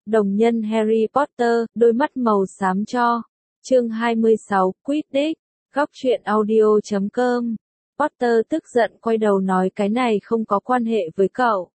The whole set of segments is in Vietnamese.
Đồng nhân Harry Potter, đôi mắt màu xám cho. Chương 26, Quidditch, góc truyện audio.com. Potter tức giận quay đầu nói cái này không có quan hệ với cậu.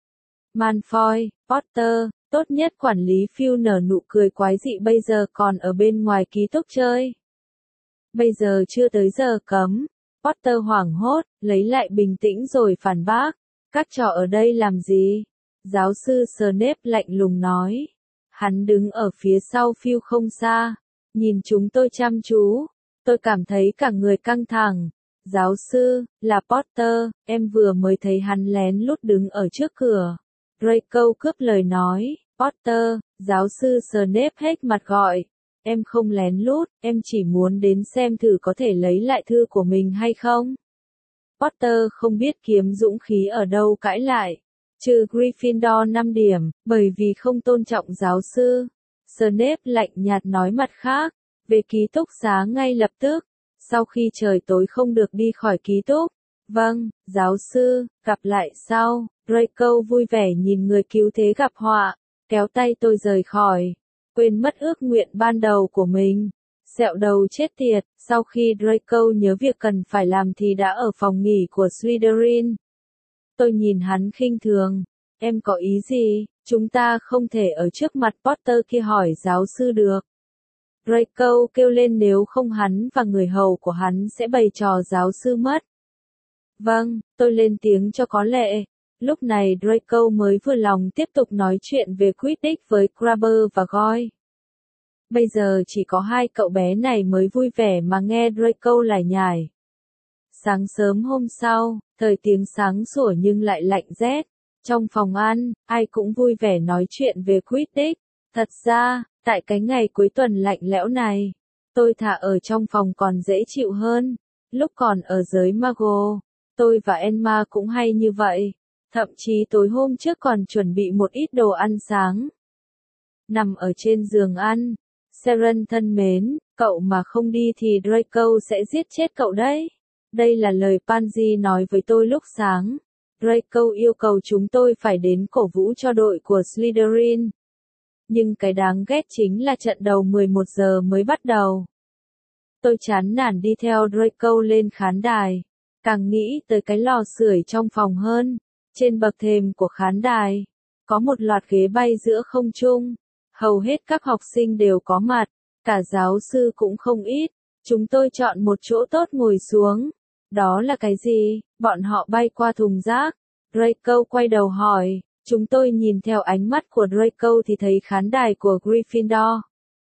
Malfoy, Potter, tốt nhất quản lý Phil nở nụ cười quái dị bây giờ còn ở bên ngoài ký túc chơi. Bây giờ chưa tới giờ cấm. Potter hoảng hốt, lấy lại bình tĩnh rồi phản bác. Các trò ở đây làm gì? Giáo sư Snape lạnh lùng nói. Hắn đứng ở phía sau Phil không xa, nhìn chúng tôi chăm chú. Tôi cảm thấy cả người căng thẳng. Giáo sư, là Potter, em vừa mới thấy hắn lén lút đứng ở trước cửa. Draco cướp lời nói, Potter, giáo sư Snape hết mặt gọi. Em không lén lút, em chỉ muốn đến xem thử có thể lấy lại thư của mình hay không. Potter không biết kiếm dũng khí ở đâu cãi lại. Trừ Gryffindor 5 điểm, bởi vì không tôn trọng giáo sư. Snape lạnh nhạt nói mặt khác, về ký túc xá ngay lập tức. Sau khi trời tối không được đi khỏi ký túc. Vâng, giáo sư, gặp lại sau. Draco vui vẻ nhìn người cứu thế gặp họa, kéo tay tôi rời khỏi. Quên mất ước nguyện ban đầu của mình. Sẹo đầu chết tiệt, sau khi Draco nhớ việc cần phải làm thì đã ở phòng nghỉ của Slytherin. Tôi nhìn hắn khinh thường. Em có ý gì? Chúng ta không thể ở trước mặt Potter kia hỏi giáo sư được. Draco kêu lên, nếu không hắn và người hầu của hắn sẽ bày trò giáo sư mất. Vâng, tôi lên tiếng cho có lệ. Lúc này Draco mới vừa lòng tiếp tục nói chuyện về Quidditch với Crabber và Goyle. Bây giờ chỉ có hai cậu bé này mới vui vẻ mà nghe Draco lải nhải. Sáng sớm hôm sau, thời tiết sáng sủa nhưng lại lạnh rét. Trong phòng ăn, ai cũng vui vẻ nói chuyện về Quidditch. Thật ra, tại cái ngày cuối tuần lạnh lẽo này, tôi thà ở trong phòng còn dễ chịu hơn. Lúc còn ở giới Muggle, tôi và Emma cũng hay như vậy. Thậm chí tối hôm trước còn chuẩn bị một ít đồ ăn sáng. Nằm ở trên giường ăn, Seren thân mến, cậu mà không đi thì Draco sẽ giết chết cậu đấy. Đây là lời Pansy nói với tôi lúc sáng. Draco yêu cầu chúng tôi phải đến cổ vũ cho đội của Slytherin. Nhưng cái đáng ghét chính là trận đầu 11 giờ mới bắt đầu. Tôi chán nản đi theo Draco lên khán đài. Càng nghĩ tới cái lò sưởi trong phòng hơn. Trên bậc thềm của khán đài, có một loạt ghế bay giữa không trung. Hầu hết các học sinh đều có mặt, cả giáo sư cũng không ít. Chúng tôi chọn một chỗ tốt ngồi xuống. Đó là cái gì? Bọn họ bay qua thùng rác. Draco quay đầu hỏi. Chúng tôi nhìn theo ánh mắt của Draco thì thấy khán đài của Gryffindor.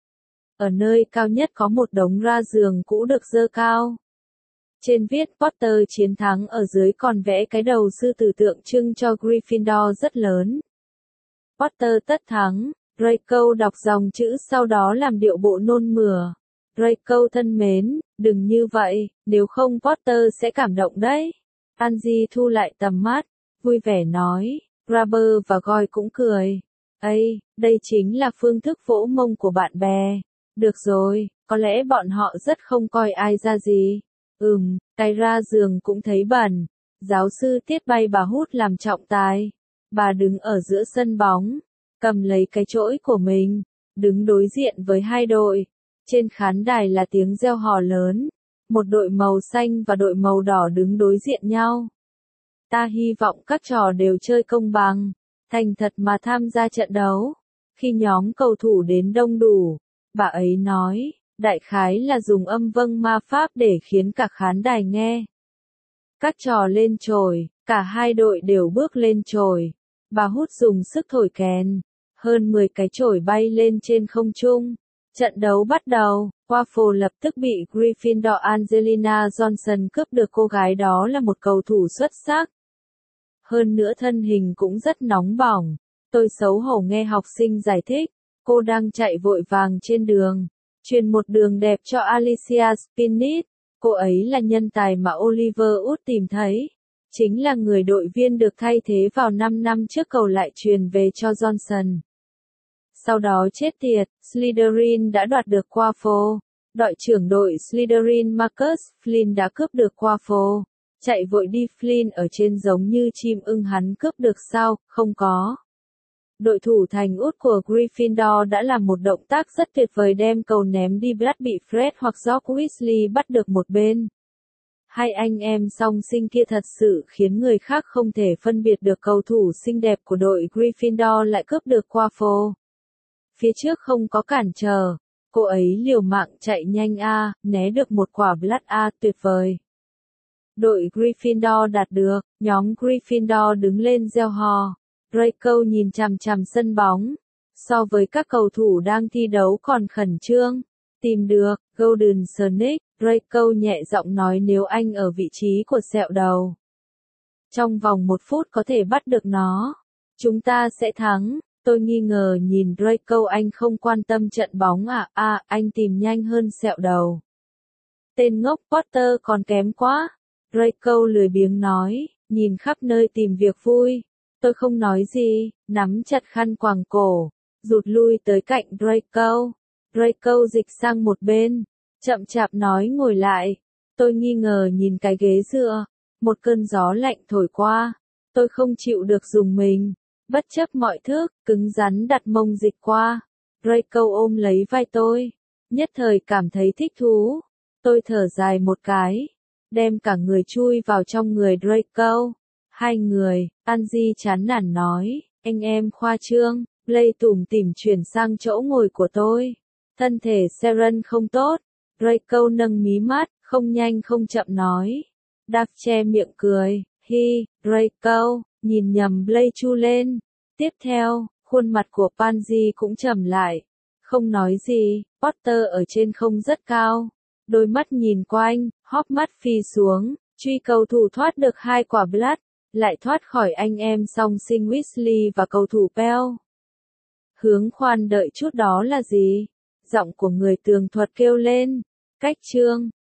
Ở nơi cao nhất có một đống ra giường cũ được dơ cao. Trên viết Potter chiến thắng, ở dưới còn vẽ cái đầu sư tử tượng trưng cho Gryffindor rất lớn. Potter tất thắng. Draco đọc dòng chữ sau đó làm điệu bộ nôn mửa. Draco thân mến, đừng như vậy, nếu không Potter sẽ cảm động đấy. Pansy thu lại tầm mắt, vui vẻ nói. Crabber và Goyle cũng cười. Ây, đây chính là phương thức vỗ mông của bạn bè. Được rồi, có lẽ bọn họ rất không coi ai ra gì. Cái ra giường cũng thấy bẩn. Giáo sư Tiết bay bà hút làm trọng tài. Bà đứng ở giữa sân bóng, cầm lấy cái chổi của mình, đứng đối diện với hai đội. Trên khán đài là tiếng reo hò lớn. Một đội màu xanh và đội màu đỏ đứng đối diện nhau. Ta hy vọng các trò đều chơi công bằng, thành thật mà tham gia trận đấu. Khi nhóm cầu thủ đến đông đủ, bà ấy nói, đại khái là dùng âm vâng ma pháp để khiến cả khán đài nghe. Các trò lên chổi, cả hai đội đều bước lên chổi. Bà hút dùng sức thổi kèn, hơn 10 cái chổi bay lên trên không trung. Trận đấu bắt đầu, Quaffle lập tức bị Gryffindor Angelina Johnson cướp được. Cô gái đó là một cầu thủ xuất sắc. Hơn nữa thân hình cũng rất nóng bỏng. Tôi xấu hổ nghe học sinh giải thích. Cô đang chạy vội vàng trên đường, truyền một đường đẹp cho Alicia Spinnet. Cô ấy là nhân tài mà Oliver Wood tìm thấy. Chính là người đội viên được thay thế vào 5 năm trước, cầu lại truyền về cho Johnson. Sau đó chết tiệt, Slytherin đã đoạt được Quaffle. Đội trưởng đội Slytherin Marcus Flynn đã cướp được Quaffle. Chạy vội đi, Flynn ở trên giống như chim ưng, hắn cướp được sao? Không có. Đội thủ thành út của Gryffindor đã làm một động tác rất tuyệt vời đem cầu ném đi Black bị Fred hoặc George Weasley bắt được một bên. Hai anh em song sinh kia thật sự khiến người khác không thể phân biệt được cầu thủ xinh đẹp của đội Gryffindor lại cướp được Quaffle. Phía trước không có cản trở, cô ấy liều mạng chạy nhanh né được một quả Black tuyệt vời. Đội Gryffindor đạt được, nhóm Gryffindor đứng lên reo hò. Draco nhìn chằm chằm sân bóng. So với các cầu thủ đang thi đấu còn khẩn trương. Tìm được, Golden Snake, Draco nhẹ giọng nói nếu anh ở vị trí của sẹo đầu. Trong vòng 1 phút có thể bắt được nó. Chúng ta sẽ thắng. Tôi nghi ngờ nhìn Draco anh không quan tâm trận bóng anh tìm nhanh hơn sẹo đầu. Tên ngốc Potter còn kém quá. Draco lười biếng nói, nhìn khắp nơi tìm việc vui. Tôi không nói gì, nắm chặt khăn quàng cổ, rụt lui tới cạnh Draco. Draco dịch sang một bên, chậm chạp nói ngồi lại. Tôi nghi ngờ nhìn cái ghế dựa, một cơn gió lạnh thổi qua. Tôi không chịu được dùng mình, bất chấp mọi thứ, cứng rắn đặt mông dịch qua. Draco ôm lấy vai tôi, nhất thời cảm thấy thích thú. Tôi thở dài một cái, đem cả người chui vào trong người Draco. Hai người, Angie chán nản nói, anh em khoa trương. Blake tủm tỉm chuyển sang chỗ ngồi của tôi. Thân thể Sharon không tốt. Draco nâng mí mắt, không nhanh không chậm nói. Đạp che miệng cười, Draco, nhìn nhầm Blake chu lên. Tiếp theo, khuôn mặt của Pansy cũng trầm lại. Không nói gì, Potter ở trên không rất cao. Đôi mắt nhìn quanh, hốc mắt phi xuống, truy cầu thủ thoát được 2 quả Black, lại thoát khỏi anh em song sinh Weasley và cầu thủ Pell. Hướng khoan đợi chút đó là gì? Giọng của người tường thuật kêu lên. Cách chương